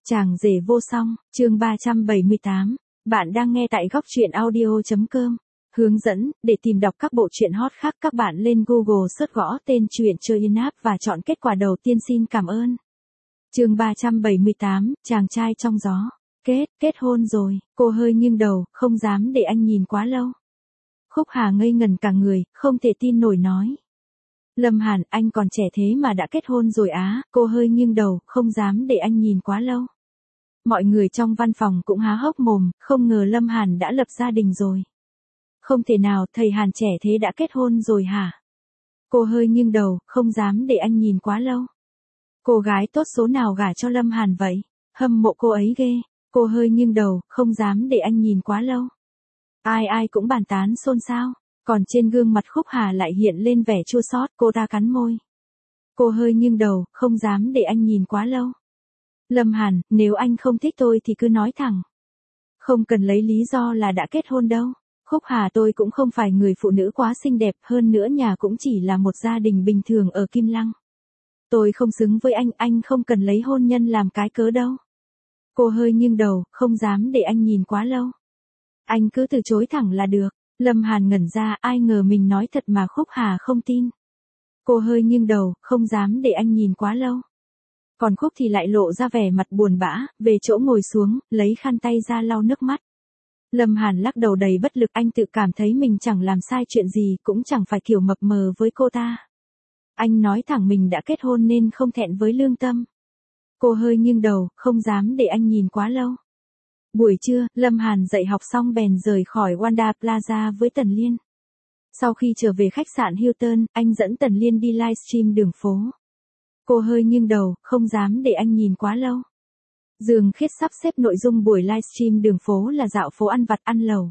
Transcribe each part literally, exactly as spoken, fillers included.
Chàng rể vô song, chương ba trăm bảy mươi tám. Bạn đang nghe tại góc truyện audio chấm com. Hướng dẫn, để tìm đọc các bộ truyện hot khác các bạn lên Google search gõ tên truyện chơi in app và chọn kết quả đầu tiên xin cảm ơn. Chương ba trăm bảy mươi tám, chàng trai trong gió. Kết, kết hôn rồi, cô hơi nghiêng đầu, không dám để anh nhìn quá lâu. Khúc Hà ngây ngẩn cả người, không thể tin nổi nói. Lâm Hàn, anh còn trẻ thế mà đã kết hôn rồi á, cô hơi nghiêng đầu, không dám để anh nhìn quá lâu. Mọi người trong văn phòng cũng há hốc mồm, không ngờ Lâm Hàn đã lập gia đình rồi. Không thể nào, thầy Hàn trẻ thế đã kết hôn rồi hả? Cô hơi nghiêng đầu, không dám để anh nhìn quá lâu. Cô gái tốt số nào gả cho Lâm Hàn vậy? Hâm mộ cô ấy ghê. Cô hơi nghiêng đầu, không dám để anh nhìn quá lâu. Ai ai cũng bàn tán xôn xao. Còn trên gương mặt Khúc Hà lại hiện lên vẻ chua xót, cô ta cắn môi. Cô hơi nghiêng đầu, không dám để anh nhìn quá lâu. Lâm Hàn, nếu anh không thích tôi thì cứ nói thẳng. Không cần lấy lý do là đã kết hôn đâu. Khúc Hà, tôi cũng không phải người phụ nữ quá xinh đẹp, hơn nữa nhà cũng chỉ là một gia đình bình thường ở Kim Lăng. Tôi không xứng với anh, anh không cần lấy hôn nhân làm cái cớ đâu. Cô hơi nghiêng đầu, không dám để anh nhìn quá lâu. Anh cứ từ chối thẳng là được. Lâm Hàn ngẩn ra, ai ngờ mình nói thật mà Khúc Hà không tin. Cô hơi nghiêng đầu, không dám để anh nhìn quá lâu. Còn Khúc thì lại lộ ra vẻ mặt buồn bã, về chỗ ngồi xuống, lấy khăn tay ra lau nước mắt. Lâm Hàn lắc đầu đầy bất lực, anh tự cảm thấy mình chẳng làm sai chuyện gì, cũng chẳng phải kiểu mập mờ với cô ta. Anh nói thẳng mình đã kết hôn nên không thẹn với lương tâm. Cô hơi nghiêng đầu, không dám để anh nhìn quá lâu. Buổi trưa, Lâm Hàn dạy học xong bèn rời khỏi Wanda Plaza với Tần Liên. Sau khi trở về khách sạn Hilton, anh dẫn Tần Liên đi livestream đường phố. Cô hơi nghiêng đầu, không dám để anh nhìn quá lâu. Dương Khiết sắp xếp nội dung buổi livestream đường phố là dạo phố ăn vặt ăn lẩu.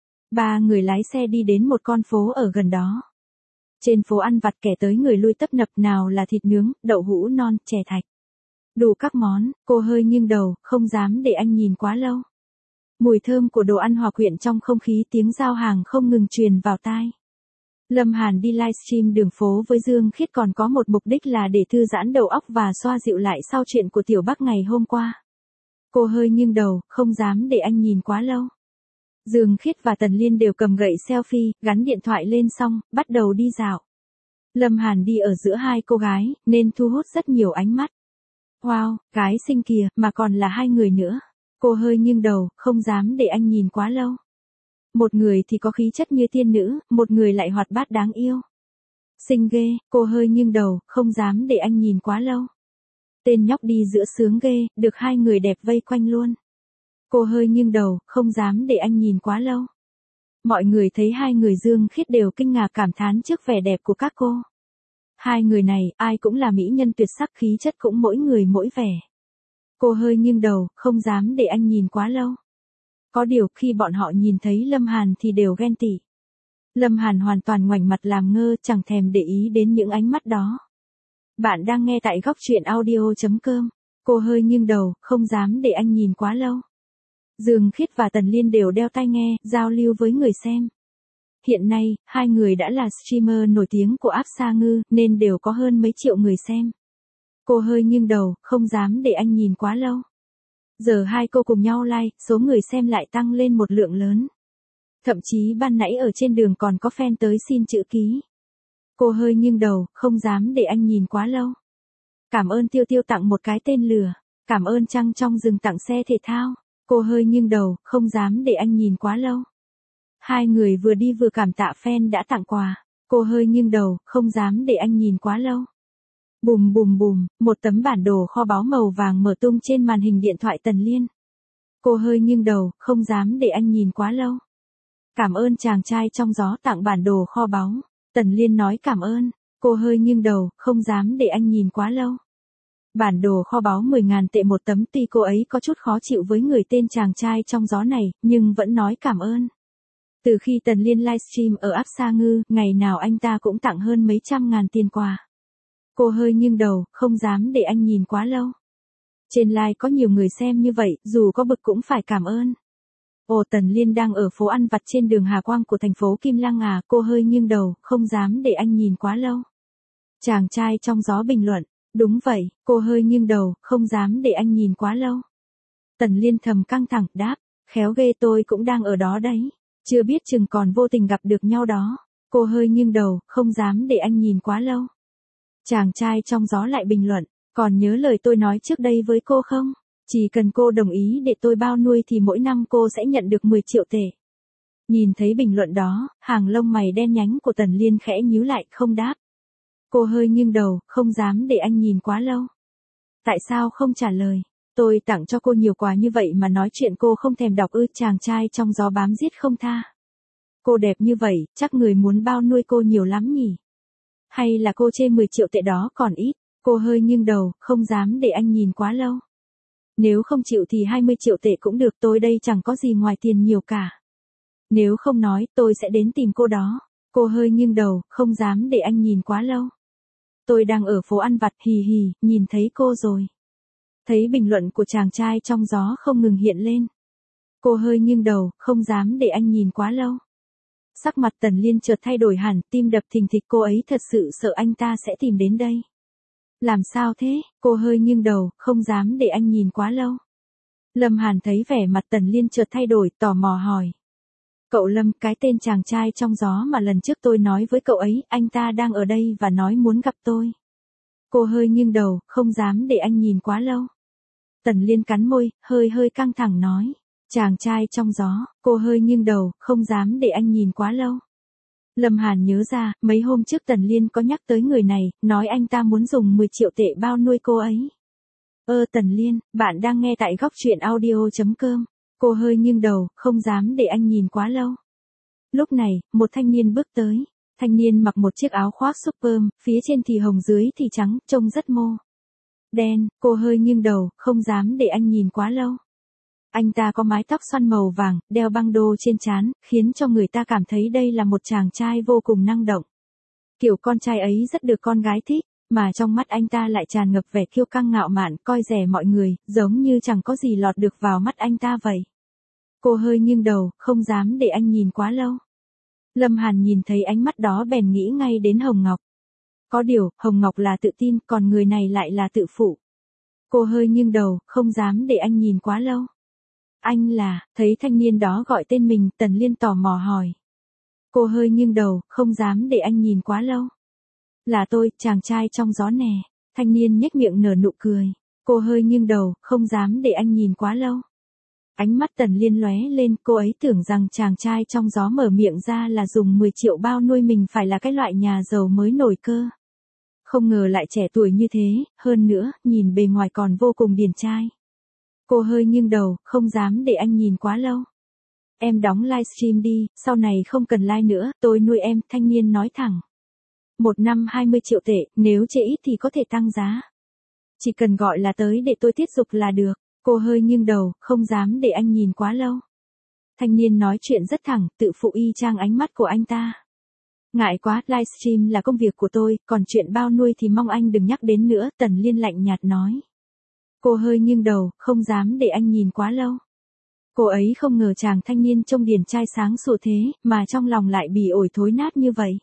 Ba người lái xe đi đến một con phố ở gần đó. Trên phố ăn vặt kẻ tới người lui tấp nập, nào là thịt nướng, đậu hũ non, chè thạch. Đủ các món, cô hơi nghiêng đầu, không dám để anh nhìn quá lâu. Mùi thơm của đồ ăn hòa quyện trong không khí, tiếng giao hàng không ngừng truyền vào tai. Lâm Hàn đi livestream đường phố với Dương Khiết còn có một mục đích là để thư giãn đầu óc và xoa dịu lại sau chuyện của Tiểu Bắc ngày hôm qua. Cô hơi nghiêng đầu, không dám để anh nhìn quá lâu. Dương Khiết và Tần Liên đều cầm gậy selfie, gắn điện thoại lên xong, bắt đầu đi dạo. Lâm Hàn đi ở giữa hai cô gái, nên thu hút rất nhiều ánh mắt. Wow, gái xinh kìa, mà còn là hai người nữa. Cô hơi nghiêng đầu, không dám để anh nhìn quá lâu. Một người thì có khí chất như tiên nữ, một người lại hoạt bát đáng yêu. Xinh ghê, cô hơi nghiêng đầu, không dám để anh nhìn quá lâu. Tên nhóc đi giữa sướng ghê, được hai người đẹp vây quanh luôn. Cô hơi nghiêng đầu, không dám để anh nhìn quá lâu. Mọi người thấy hai người Dương Khiết đều kinh ngạc cảm thán trước vẻ đẹp của các cô. Hai người này, ai cũng là mỹ nhân tuyệt sắc, khí chất cũng mỗi người mỗi vẻ. Cô hơi nghiêng đầu, không dám để anh nhìn quá lâu. Có điều khi bọn họ nhìn thấy Lâm Hàn thì đều ghen tị. Lâm Hàn hoàn toàn ngoảnh mặt làm ngơ, chẳng thèm để ý đến những ánh mắt đó. Bạn đang nghe tại góc truyện audio chấm com. Cô hơi nghiêng đầu, không dám để anh nhìn quá lâu. Dương Khiết và Tần Liên đều đeo tai nghe, giao lưu với người xem. Hiện nay, hai người đã là streamer nổi tiếng của app Sa Ngư, nên đều có hơn mấy triệu người xem. Cô hơi nghiêng đầu, không dám để anh nhìn quá lâu. Giờ hai cô cùng nhau like, số người xem lại tăng lên một lượng lớn. Thậm chí ban nãy ở trên đường còn có fan tới xin chữ ký. Cô hơi nghiêng đầu, không dám để anh nhìn quá lâu. Cảm ơn Tiêu Tiêu tặng một cái tên lửa. Cảm ơn Trăng trong rừng tặng xe thể thao. Cô hơi nghiêng đầu, không dám để anh nhìn quá lâu. Hai người vừa đi vừa cảm tạ fan đã tặng quà. Cô hơi nghiêng đầu, không dám để anh nhìn quá lâu. Bùm bùm bùm, một tấm bản đồ kho báu màu vàng mở tung trên màn hình điện thoại Tần Liên. Cô hơi nghiêng đầu, không dám để anh nhìn quá lâu. Cảm ơn chàng trai trong gió tặng bản đồ kho báu. Tần Liên nói cảm ơn. Cô hơi nghiêng đầu, không dám để anh nhìn quá lâu. Bản đồ kho báu mười nghìn tệ một tấm, tuy cô ấy có chút khó chịu với người tên chàng trai trong gió này, nhưng vẫn nói cảm ơn. Từ khi Tần Liên livestream ở app Sa Ngư, ngày nào anh ta cũng tặng hơn mấy trăm ngàn tiền quà. Cô hơi nghiêng đầu, không dám để anh nhìn quá lâu. Trên live có nhiều người xem như vậy, dù có bực cũng phải cảm ơn. Ồ, Tần Liên đang ở phố ăn vặt trên đường Hà Quang của thành phố Kim Lăng à, cô hơi nghiêng đầu, không dám để anh nhìn quá lâu. Chàng trai trong gió bình luận, đúng vậy, cô hơi nghiêng đầu, không dám để anh nhìn quá lâu. Tần Liên thầm căng thẳng đáp, khéo ghê tôi cũng đang ở đó đấy. Chưa biết chừng còn vô tình gặp được nhau đó. Cô hơi nghiêng đầu, không dám để anh nhìn quá lâu. Chàng trai trong gió lại bình luận, còn nhớ lời tôi nói trước đây với cô không? Chỉ cần cô đồng ý để tôi bao nuôi thì mỗi năm cô sẽ nhận được mười triệu tệ. Nhìn thấy bình luận đó, hàng lông mày đen nhánh của Tần Liên khẽ nhíu lại không đáp. Cô hơi nghiêng đầu, không dám để anh nhìn quá lâu. Tại sao không trả lời? Tôi tặng cho cô nhiều quà như vậy mà nói chuyện cô không thèm đọc ư? Chàng trai trong gió bám giết không tha. Cô đẹp như vậy, chắc người muốn bao nuôi cô nhiều lắm nhỉ? Hay là cô chê mười triệu tệ đó còn ít? Cô hơi nghiêng đầu, không dám để anh nhìn quá lâu. Nếu không chịu thì hai mươi triệu tệ cũng được, tôi đây chẳng có gì ngoài tiền nhiều cả. Nếu không nói, tôi sẽ đến tìm cô đó. Cô hơi nghiêng đầu, không dám để anh nhìn quá lâu. Tôi đang ở phố ăn vặt, hì hì, nhìn thấy cô rồi. Thấy bình luận của chàng trai trong gió không ngừng hiện lên. Cô hơi nghiêng đầu, không dám để anh nhìn quá lâu. Sắc mặt Tần Liên chợt thay đổi hẳn, tim đập thình thịch, cô ấy thật sự sợ anh ta sẽ tìm đến đây. Làm sao thế? Cô hơi nghiêng đầu, không dám để anh nhìn quá lâu. Lâm Hàn thấy vẻ mặt Tần Liên chợt thay đổi, tò mò hỏi. Cậu Lâm, cái tên chàng trai trong gió mà lần trước tôi nói với cậu ấy, anh ta đang ở đây và nói muốn gặp tôi. Cô hơi nghiêng đầu, không dám để anh nhìn quá lâu. Tần Liên cắn môi, hơi hơi căng thẳng nói. Chàng trai trong gió, cô hơi nghiêng đầu, không dám để anh nhìn quá lâu. Lâm Hàn nhớ ra, mấy hôm trước Tần Liên có nhắc tới người này, nói anh ta muốn dùng mười triệu tệ bao nuôi cô ấy. Ơ Tần Liên, bạn đang nghe tại góc truyện audio chấm com. Cô hơi nghiêng đầu, không dám để anh nhìn quá lâu. Lúc này, một thanh niên bước tới. Thanh niên mặc một chiếc áo khoác super, phía trên thì hồng dưới thì trắng, trông rất mô đen. Cô hơi nghiêng đầu, không dám để anh nhìn quá lâu. Anh ta có mái tóc xoăn màu vàng, đeo băng đô trên trán, khiến cho người ta cảm thấy đây là một chàng trai vô cùng năng động. Kiểu con trai ấy rất được con gái thích, mà trong mắt anh ta lại tràn ngập vẻ kiêu căng ngạo mạn, coi rẻ mọi người, giống như chẳng có gì lọt được vào mắt anh ta vậy. Cô hơi nghiêng đầu, không dám để anh nhìn quá lâu. Lâm Hàn nhìn thấy ánh mắt đó bèn nghĩ ngay đến Hồng Ngọc. Có điều, Hồng Ngọc là tự tin, còn người này lại là tự phụ. Cô hơi nghiêng đầu, không dám để anh nhìn quá lâu. Anh là, thấy thanh niên đó gọi tên mình, Tần Liên tò mò hỏi. Cô hơi nghiêng đầu, không dám để anh nhìn quá lâu. Là tôi, chàng trai trong gió nè. Thanh niên nhếch miệng nở nụ cười. Cô hơi nghiêng đầu, không dám để anh nhìn quá lâu. Ánh mắt Tần Liên lóe lên, cô ấy tưởng rằng chàng trai trong gió mở miệng ra là dùng mười triệu bao nuôi mình phải là cái loại nhà giàu mới nổi cơ. Không ngờ lại trẻ tuổi như thế, hơn nữa, nhìn bề ngoài còn vô cùng điển trai. Cô hơi nghiêng đầu, không dám để anh nhìn quá lâu. Em đóng livestream đi, sau này không cần like nữa, tôi nuôi em, thanh niên nói thẳng. Một năm hai mươi triệu tệ, nếu chê ít thì có thể tăng giá. Chỉ cần gọi là tới để tôi tiết dục là được. Cô hơi nghiêng đầu, không dám để anh nhìn quá lâu. Thanh niên nói chuyện rất thẳng, tự phụ y chang ánh mắt của anh ta. Ngại quá, livestream là công việc của tôi, còn chuyện bao nuôi thì mong anh đừng nhắc đến nữa, Tần Liên lạnh nhạt nói. Cô hơi nghiêng đầu, không dám để anh nhìn quá lâu. Cô ấy không ngờ chàng thanh niên trông điển trai sáng sủa thế, mà trong lòng lại bỉ ổi thối nát như vậy.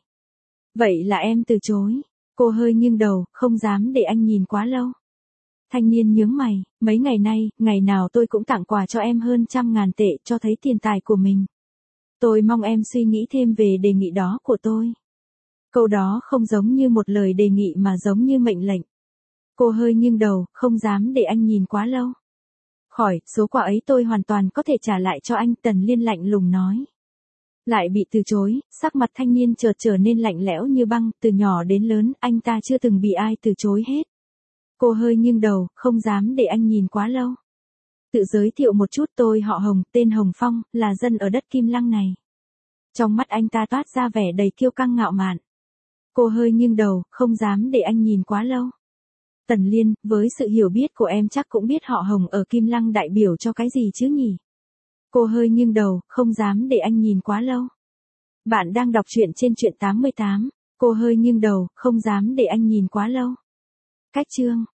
Vậy là em từ chối. Cô hơi nghiêng đầu, không dám để anh nhìn quá lâu. Thanh niên nhướng mày, mấy ngày nay, ngày nào tôi cũng tặng quà cho em hơn trăm ngàn tệ, cho thấy tiền tài của mình. Tôi mong em suy nghĩ thêm về đề nghị đó của tôi. Câu đó không giống như một lời đề nghị mà giống như mệnh lệnh. Cô hơi nghiêng đầu, không dám để anh nhìn quá lâu. Khỏi, số quà ấy tôi hoàn toàn có thể trả lại cho anh, Tần Liên lạnh lùng nói. Lại bị từ chối, sắc mặt thanh niên chợt trở nên lạnh lẽo như băng, từ nhỏ đến lớn, anh ta chưa từng bị ai từ chối hết. Cô hơi nghiêng đầu, không dám để anh nhìn quá lâu. Tự giới thiệu một chút, tôi họ Hồng, tên Hồng Phong, là dân ở đất Kim Lăng này. Trong mắt anh ta toát ra vẻ đầy kiêu căng ngạo mạn. Cô hơi nghiêng đầu, không dám để anh nhìn quá lâu. Tần Liên, với sự hiểu biết của em chắc cũng biết họ Hồng ở Kim Lăng đại biểu cho cái gì chứ nhỉ? Cô hơi nghiêng đầu, không dám để anh nhìn quá lâu. Bạn đang đọc truyện trên truyện tám mươi tám. Cô hơi nghiêng đầu, không dám để anh nhìn quá lâu. Cách chương